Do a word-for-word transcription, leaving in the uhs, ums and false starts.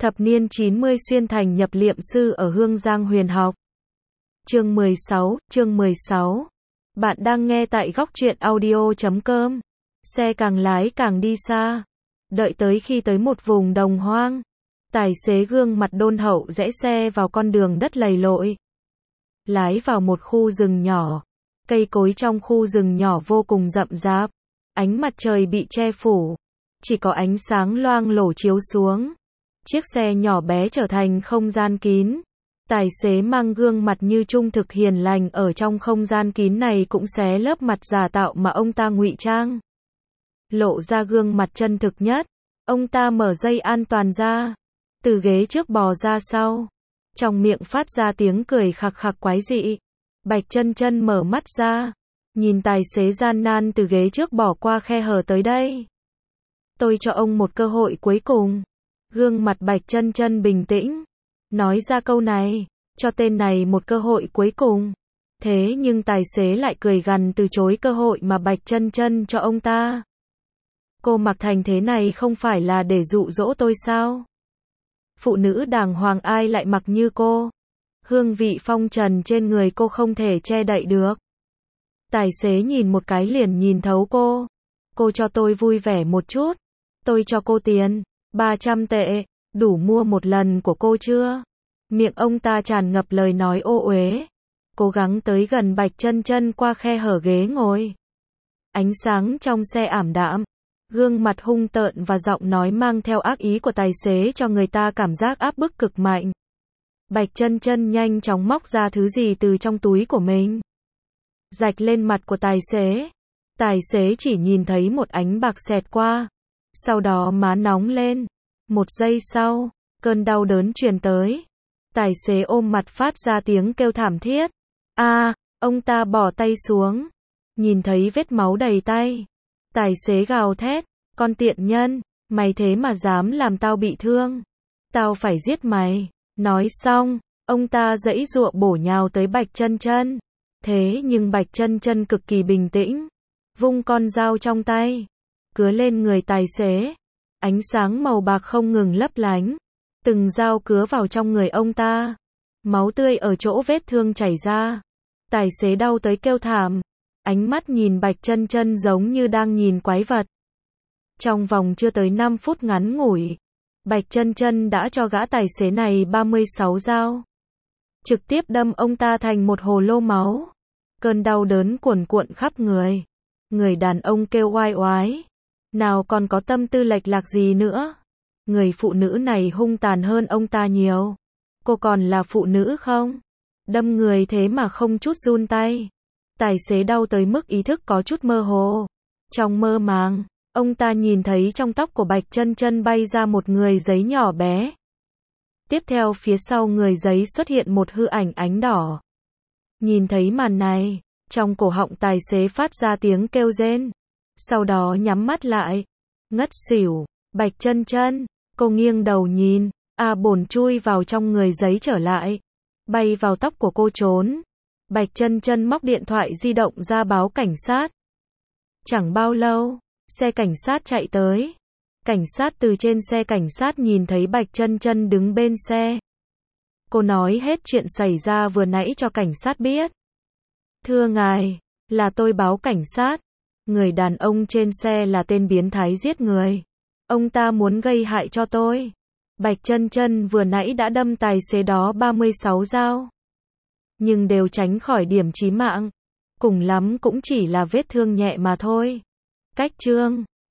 Thập niên chín mươi xuyên thành nhập liệm sư ở Hương Giang huyền học. Chương mười sáu, chương mười sáu. Bạn đang nghe tại góc truyện audio chấm com. Xe càng lái càng đi xa. Đợi tới khi tới một vùng đồng hoang, tài xế gương mặt đôn hậu rẽ xe vào con đường đất lầy lội. Lái vào một khu rừng nhỏ. Cây cối trong khu rừng nhỏ vô cùng rậm rạp. Ánh mặt trời bị che phủ. Chỉ có ánh sáng loang lổ chiếu xuống. Chiếc xe nhỏ bé trở thành không gian kín. Tài xế mang gương mặt như trung thực hiền lành ở trong không gian kín này cũng xé lớp mặt giả tạo mà ông ta ngụy trang. Lộ ra gương mặt chân thực nhất. Ông ta mở dây an toàn ra. Từ ghế trước bò ra sau. Trong miệng phát ra tiếng cười khặc khặc quái dị. Bạch Chân Chân mở mắt ra. Nhìn tài xế gian nan từ ghế trước bỏ qua khe hở tới đây. Tôi cho ông một cơ hội cuối cùng. Gương mặt Bạch Chân Chân bình tĩnh. Nói ra câu này. Cho tên này một cơ hội cuối cùng. Thế nhưng tài xế lại cười gằn từ chối cơ hội mà Bạch Chân Chân cho ông ta. Cô mặc thành thế này không phải là để dụ dỗ tôi sao? Phụ nữ đàng hoàng ai lại mặc như cô? Hương vị phong trần trên người cô không thể che đậy được. Tài xế nhìn một cái liền nhìn thấu cô. Cô cho tôi vui vẻ một chút. Tôi cho cô tiền. ba trăm tệ. Đủ mua một lần của cô chưa? Miệng ông ta tràn ngập lời nói ô uế. Cố gắng tới gần Bạch Chân Chân qua khe hở ghế ngồi. Ánh sáng trong xe ảm đạm. Gương mặt hung tợn và giọng nói mang theo ác ý của tài xế cho người ta cảm giác áp bức cực mạnh. Bạch Chân Chân nhanh chóng móc ra thứ gì từ trong túi của mình. Rạch lên mặt của tài xế. Tài xế chỉ nhìn thấy một ánh bạc xẹt qua. Sau đó má nóng lên. Một giây sau, cơn đau đớn truyền tới. Tài xế ôm mặt phát ra tiếng kêu thảm thiết. A, à, ông ta bỏ tay xuống. Nhìn thấy vết máu đầy tay. Tài xế gào thét, con tiện nhân, mày thế mà dám làm tao bị thương. Tao phải giết mày. Nói xong, ông ta giãy giụa bổ nhào tới Bạch Chân Chân. Thế nhưng Bạch Chân Chân cực kỳ bình tĩnh. Vung con dao trong tay. Cứa lên người tài xế. Ánh sáng màu bạc không ngừng lấp lánh. Từng dao cứa vào trong người ông ta. Máu tươi ở chỗ vết thương chảy ra. Tài xế đau tới kêu thảm. Ánh mắt nhìn Bạch Chân Chân giống như đang nhìn quái vật. Trong vòng chưa tới năm phút ngắn ngủi, Bạch Chân Chân đã cho gã tài xế này ba mươi sáu dao. Trực tiếp đâm ông ta thành một hồ lô máu. Cơn đau đớn cuồn cuộn khắp người. Người đàn ông kêu oai oái. Nào còn có tâm tư lệch lạc gì nữa. Người phụ nữ này hung tàn hơn ông ta nhiều. Cô còn là phụ nữ không? Đâm người thế mà không chút run tay. Tài xế đau tới mức ý thức có chút mơ hồ. Trong mơ màng, ông ta nhìn thấy trong tóc của Bạch Chân Chân bay ra một người giấy nhỏ bé. Tiếp theo phía sau người giấy xuất hiện một hư ảnh ánh đỏ. Nhìn thấy màn này, trong cổ họng tài xế phát ra tiếng kêu rên. Sau đó nhắm mắt lại. Ngất xỉu. Bạch Chân Chân, cô nghiêng đầu nhìn. A bồn chui vào trong người giấy trở lại. Bay vào tóc của cô trốn. Bạch Chân Chân móc điện thoại di động ra báo cảnh sát. Chẳng bao lâu, xe cảnh sát chạy tới. Cảnh sát từ trên xe cảnh sát nhìn thấy Bạch Chân Chân đứng bên xe. Cô nói hết chuyện xảy ra vừa nãy cho cảnh sát biết. Thưa ngài, là tôi báo cảnh sát. Người đàn ông trên xe là tên biến thái giết người. Ông ta muốn gây hại cho tôi. Bạch Chân Chân vừa nãy đã đâm tài xế đó ba mươi sáu dao. Nhưng đều tránh khỏi điểm chí mạng. Cùng lắm cũng chỉ là vết thương nhẹ mà thôi. Cách chương